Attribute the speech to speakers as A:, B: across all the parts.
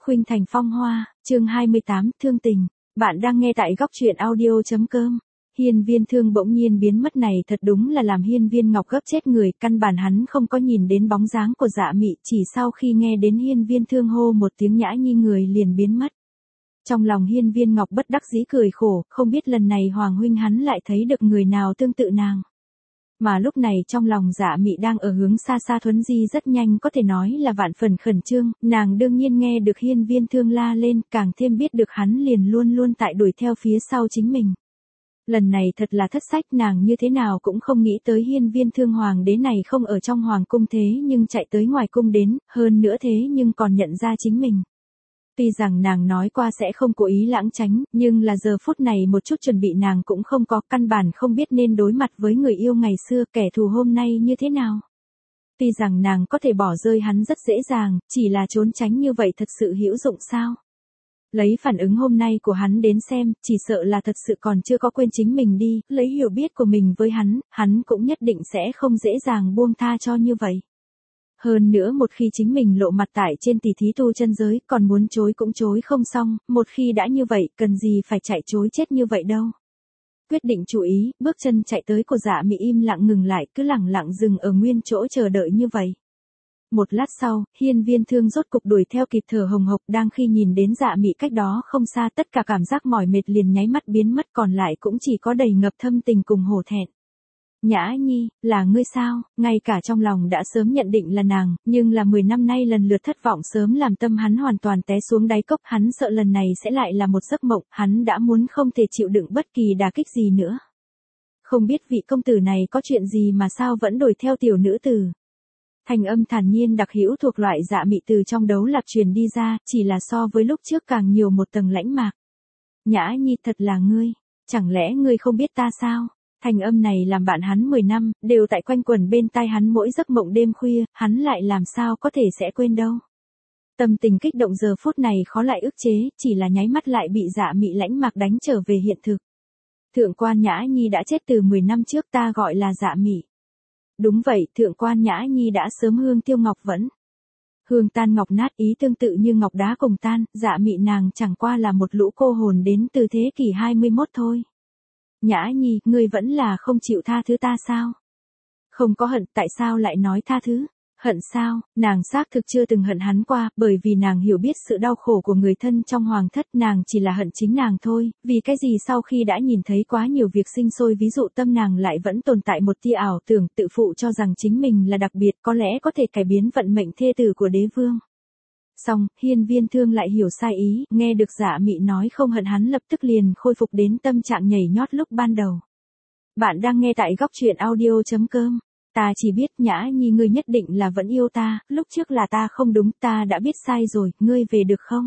A: Khuynh Thành Phong Hoa, chương 28, Thương Tình. Bạn đang nghe tại góc truyện audio.com. Hiên Viên Thương bỗng nhiên biến mất này thật đúng là làm Hiên Viên Ngọc gấp chết người, căn bản hắn không có nhìn đến bóng dáng của Dạ Mị, chỉ sau khi nghe đến Hiên Viên Thương hô một tiếng Nhã Nhi người liền biến mất. Trong lòng Hiên Viên Ngọc bất đắc dĩ cười khổ, không biết lần này Hoàng huynh hắn lại thấy được người nào tương tự nàng. Mà lúc này trong lòng Dạ Mị đang ở hướng xa xa Thuấn Di rất nhanh, có thể nói là vạn phần khẩn trương, nàng đương nhiên nghe được Hiên Viên Thương la lên, càng thêm biết được hắn liền luôn luôn tại đuổi theo phía sau chính mình. Lần này thật là thất sách, nàng như thế nào cũng không nghĩ tới Hiên Viên Thương hoàng đế này không ở trong hoàng cung thế nhưng chạy tới ngoài cung đến, hơn nữa thế nhưng còn nhận ra chính mình. Tuy rằng nàng nói qua sẽ không cố ý lãng tránh, nhưng là giờ phút này một chút chuẩn bị nàng cũng không có, căn bản không biết nên đối mặt với người yêu ngày xưa, kẻ thù hôm nay như thế nào. Tuy rằng nàng có thể bỏ rơi hắn rất dễ dàng, chỉ là trốn tránh như vậy thật sự hữu dụng sao? Lấy phản ứng hôm nay của hắn đến xem, chỉ sợ là thật sự còn chưa có quên chính mình đi, lấy hiểu biết của mình với hắn cũng nhất định sẽ không dễ dàng buông tha cho như vậy. Hơn nữa một khi chính mình lộ mặt tại trên tỷ thí tu chân giới, còn muốn chối cũng chối không xong, một khi đã như vậy, cần gì phải chạy chối chết như vậy đâu. Quyết định chú ý, bước chân chạy tới của Dạ Mị im lặng ngừng lại, cứ lẳng lặng dừng ở nguyên chỗ chờ đợi như vậy. Một lát sau, Hiên Viên Thương rốt cục đuổi theo kịp, thở hồng hộc, đang khi nhìn đến Dạ Mị cách đó không xa, tất cả cảm giác mỏi mệt liền nháy mắt biến mất, còn lại cũng chỉ có đầy ngập thâm tình cùng hổ thẹn. Nhã Nhi, là ngươi sao? Ngay cả trong lòng đã sớm nhận định là nàng, nhưng là 10 năm nay lần lượt thất vọng sớm làm tâm hắn hoàn toàn té xuống đáy cốc, hắn sợ lần này sẽ lại là một giấc mộng, hắn đã muốn không thể chịu đựng bất kỳ đả kích gì nữa. Không biết vị công tử này có chuyện gì mà sao vẫn đuổi theo tiểu nữ tử. Thanh âm thản nhiên đặc hữu thuộc loại Dạ Mị từ trong đấu lạp truyền đi ra, chỉ là so với lúc trước càng nhiều một tầng lãnh mạc. Nhã Nhi, thật là ngươi, chẳng lẽ ngươi không biết ta sao? Thanh âm này làm bạn hắn 10 năm, đều tại quanh quẩn bên tai hắn mỗi giấc mộng đêm khuya, hắn lại làm sao có thể sẽ quên đâu. Tâm tình kích động giờ phút này khó lại ức chế, chỉ là nháy mắt lại bị Dạ Mị lãnh mạc đánh trở về hiện thực. Thượng quan Nhã Nhi đã chết từ 10 năm trước, ta gọi là Dạ Mị. Đúng vậy, thượng quan Nhã Nhi đã sớm hương tiêu ngọc vẫn. Hương tan ngọc nát, ý tương tự như ngọc đá cùng tan, Dạ Mị nàng chẳng qua là một lũ cô hồn đến từ thế kỷ 21 thôi. Nhã Nhi, ngươi vẫn là không chịu tha thứ ta sao? Không có hận, tại sao lại nói tha thứ? Hận sao? Nàng xác thực chưa từng hận hắn qua, bởi vì nàng hiểu biết sự đau khổ của người thân trong hoàng thất, nàng chỉ là hận chính nàng thôi, vì cái gì sau khi đã nhìn thấy quá nhiều việc sinh sôi, ví dụ tâm nàng lại vẫn tồn tại một tia ảo tưởng, tự phụ cho rằng chính mình là đặc biệt, có lẽ có thể cải biến vận mệnh thê tử của đế vương. Xong, Hiên Viên Thương lại hiểu sai ý, nghe được Dạ Mị nói không hận hắn lập tức liền khôi phục đến tâm trạng nhảy nhót lúc ban đầu. Bạn đang nghe tại góc truyện audio.com. Ta chỉ biết Nhã Nhi ngươi nhất định là vẫn yêu ta, lúc trước là ta không đúng, ta đã biết sai rồi, ngươi về được không?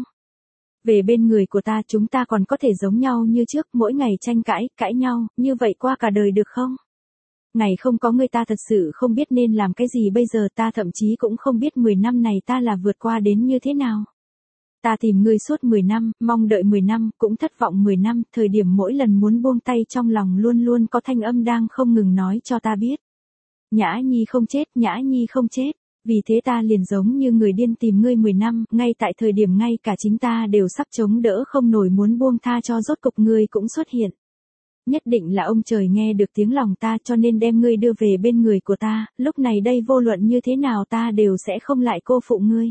A: Về bên người của ta, chúng ta còn có thể giống nhau như trước, mỗi ngày tranh cãi nhau, như vậy qua cả đời được không? Ngày không có ngươi ta thật sự không biết nên làm cái gì bây giờ, ta thậm chí cũng không biết 10 năm này ta là vượt qua đến như thế nào. Ta tìm ngươi suốt 10 năm, mong đợi 10 năm, cũng thất vọng 10 năm, thời điểm mỗi lần muốn buông tay trong lòng luôn luôn có thanh âm đang không ngừng nói cho ta biết. Nhã Nhi không chết, Nhã Nhi không chết, vì thế ta liền giống như người điên tìm ngươi 10 năm, ngay tại thời điểm ngay cả chính ta đều sắp chống đỡ không nổi muốn buông tha cho, rốt cục ngươi cũng xuất hiện. Nhất định là ông trời nghe được tiếng lòng ta cho nên đem ngươi đưa về bên người của ta, lúc này đây vô luận như thế nào ta đều sẽ không lại cô phụ ngươi.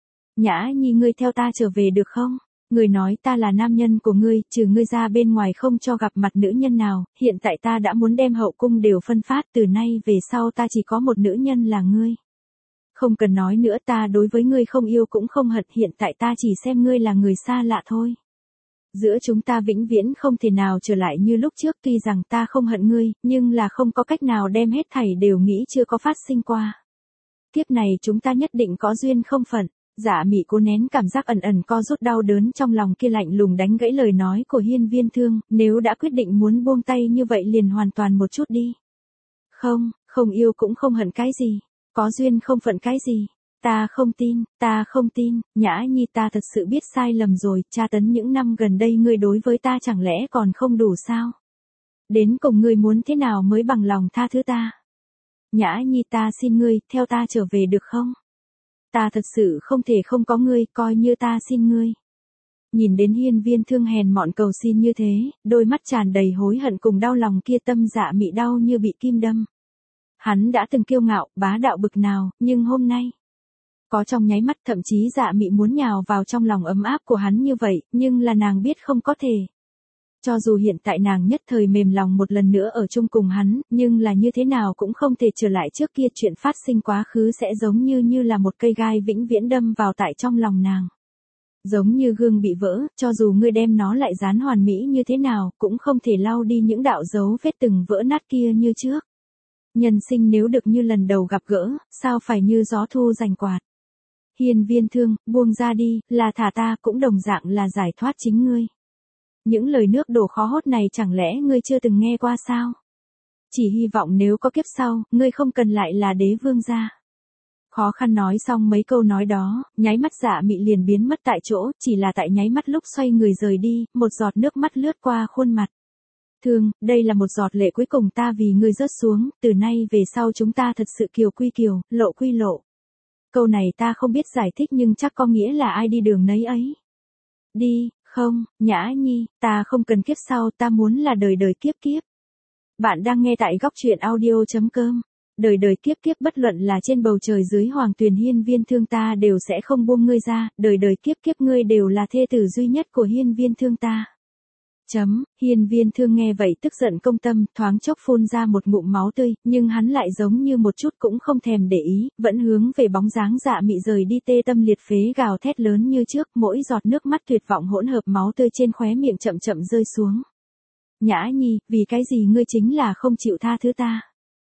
A: Nhã Nhi ngươi theo ta trở về được không? Ngươi nói ta là nam nhân của ngươi, trừ ngươi ra bên ngoài không cho gặp mặt nữ nhân nào, hiện tại ta đã muốn đem hậu cung đều phân phát, từ nay về sau ta chỉ có một nữ nhân là ngươi. Không cần nói nữa, ta đối với ngươi không yêu cũng không hận, hiện tại ta chỉ xem ngươi là người xa lạ thôi. Giữa chúng ta vĩnh viễn không thể nào trở lại như lúc trước, tuy rằng ta không hận ngươi, nhưng là không có cách nào đem hết thảy đều nghĩ chưa có phát sinh qua. Kiếp này chúng ta nhất định có duyên không phận. Dạ Mị cố nén cảm giác ẩn ẩn co rút đau đớn trong lòng kia, lạnh lùng đánh gãy lời nói của Hiên Viên Thương, nếu đã quyết định muốn buông tay như vậy liền hoàn toàn một chút đi. Không yêu cũng không hận cái gì, có duyên không phận cái gì. Ta không tin, Nhã Nhi ta thật sự biết sai lầm rồi, tra tấn những năm gần đây ngươi đối với ta chẳng lẽ còn không đủ sao? Đến cùng ngươi muốn thế nào mới bằng lòng tha thứ ta? Nhã Nhi ta xin ngươi, theo ta trở về được không? Ta thật sự không thể không có ngươi, coi như ta xin ngươi. Nhìn đến Hiên Viên Thương hèn mọn cầu xin như thế, đôi mắt tràn đầy hối hận cùng đau lòng kia, tâm Dạ Mị đau như bị kim đâm. Hắn đã từng kiêu ngạo, bá đạo bực nào, nhưng hôm nay, có trong nháy mắt thậm chí Dạ Mị muốn nhào vào trong lòng ấm áp của hắn như vậy, nhưng là nàng biết không có thể. Cho dù hiện tại nàng nhất thời mềm lòng một lần nữa ở chung cùng hắn, nhưng là như thế nào cũng không thể trở lại trước kia, chuyện phát sinh quá khứ sẽ giống như là một cây gai vĩnh viễn đâm vào tại trong lòng nàng. Giống như gương bị vỡ, cho dù ngươi đem nó lại dán hoàn mỹ như thế nào, cũng không thể lau đi những đạo dấu vết từng vỡ nát kia như trước. Nhân sinh nếu được như lần đầu gặp gỡ, sao phải như gió thu giành quạt. Hiên Viên Thương, buông ra đi, là thả ta, cũng đồng dạng là giải thoát chính ngươi. Những lời nước đổ khó hốt này chẳng lẽ ngươi chưa từng nghe qua sao? Chỉ hy vọng nếu có kiếp sau, ngươi không cần lại là đế vương gia. Khó khăn nói xong mấy câu nói đó, nháy mắt Dạ Mị liền biến mất tại chỗ, chỉ là tại nháy mắt lúc xoay người rời đi, một giọt nước mắt lướt qua khuôn mặt. Thương, đây là một giọt lệ cuối cùng ta vì ngươi rớt xuống, từ nay về sau chúng ta thật sự kiều quy kiều, lộ quy lộ. Câu này ta không biết giải thích nhưng chắc có nghĩa là ai đi đường nấy ấy. Đi, không, Nhã Nhi, ta không cần kiếp sau, ta muốn là đời đời kiếp kiếp. Bạn đang nghe tại góc truyện audio.com. Đời đời kiếp kiếp, bất luận là trên bầu trời dưới hoàng tuyền, Hiên Viên Thương ta đều sẽ không buông ngươi ra, đời đời kiếp kiếp ngươi đều là thê tử duy nhất của Hiên Viên Thương ta. Hiên Viên Thương nghe vậy tức giận công tâm, thoáng chốc phun ra một ngụm máu tươi, nhưng hắn lại giống như một chút cũng không thèm để ý, vẫn hướng về bóng dáng Dạ Mị rời đi, tê tâm liệt phế gào thét lớn như trước, mỗi giọt nước mắt tuyệt vọng hỗn hợp máu tươi trên khóe miệng chậm chậm rơi xuống. Nhã Nhi, vì cái gì ngươi chính là không chịu tha thứ ta?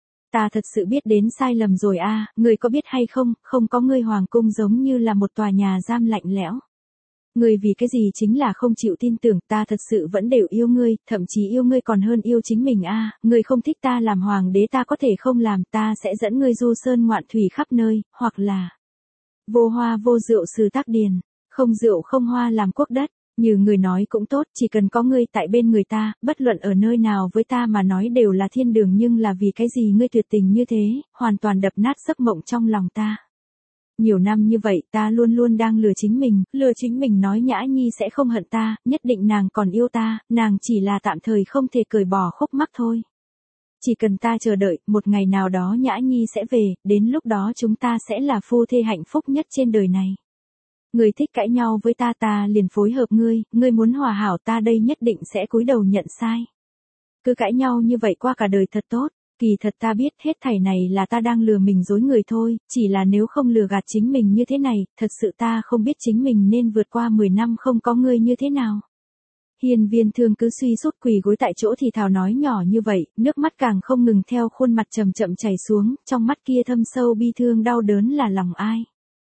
A: Ta thật sự biết đến sai lầm rồi a, ngươi có biết hay không, không có ngươi hoàng cung giống như là một tòa nhà giam lạnh lẽo. Ngươi vì cái gì chính là không chịu tin tưởng, ta thật sự vẫn đều yêu ngươi, thậm chí yêu ngươi còn hơn yêu chính mình a, ngươi không thích ta làm hoàng đế ta có thể không làm, ta sẽ dẫn ngươi du sơn ngoạn thủy khắp nơi, hoặc là vô hoa vô rượu xứ Tắc Điền, không rượu không hoa làm quốc đất. Như người nói cũng tốt, chỉ cần có ngươi tại bên người ta, bất luận ở nơi nào với ta mà nói đều là thiên đường, nhưng là vì cái gì ngươi tuyệt tình như thế, hoàn toàn đập nát giấc mộng trong lòng ta. Nhiều năm như vậy ta luôn luôn đang lừa chính mình nói Nhã Nhi sẽ không hận ta, nhất định nàng còn yêu ta, nàng chỉ là tạm thời không thể cởi bỏ khúc mắc thôi. Chỉ cần ta chờ đợi, một ngày nào đó Nhã Nhi sẽ về, đến lúc đó chúng ta sẽ là phu thê hạnh phúc nhất trên đời này. Ngươi thích cãi nhau với ta, ta liền phối hợp ngươi muốn hòa hảo, ta đây nhất định sẽ cúi đầu nhận sai. Cứ cãi nhau như vậy qua cả đời thật tốt, kỳ thật ta biết hết thảy này là ta đang lừa mình dối người thôi, chỉ là nếu không lừa gạt chính mình như thế này, thật sự ta không biết chính mình nên vượt qua 10 năm không có ngươi như thế nào. Hiên Viên Thương cứ suy sút quỳ gối tại chỗ thì thào nói nhỏ như vậy, nước mắt càng không ngừng theo khuôn mặt chậm chậm chảy xuống, trong mắt kia thâm sâu bi thương đau đớn là lòng ai.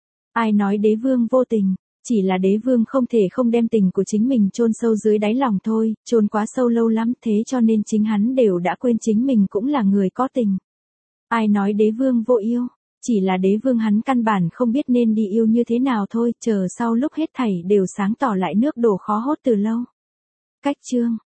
A: Ai nói đế vương vô tình, chỉ là đế vương không thể không đem tình của chính mình chôn sâu dưới đáy lòng thôi, chôn quá sâu lâu lắm, thế cho nên chính hắn đều đã quên chính mình cũng là người có tình. Ai nói đế vương vô yêu, chỉ là đế vương hắn căn bản không biết nên đi yêu như thế nào thôi, chờ sau lúc hết thảy đều sáng tỏ lại, nước đổ khó hốt từ lâu. Cách chương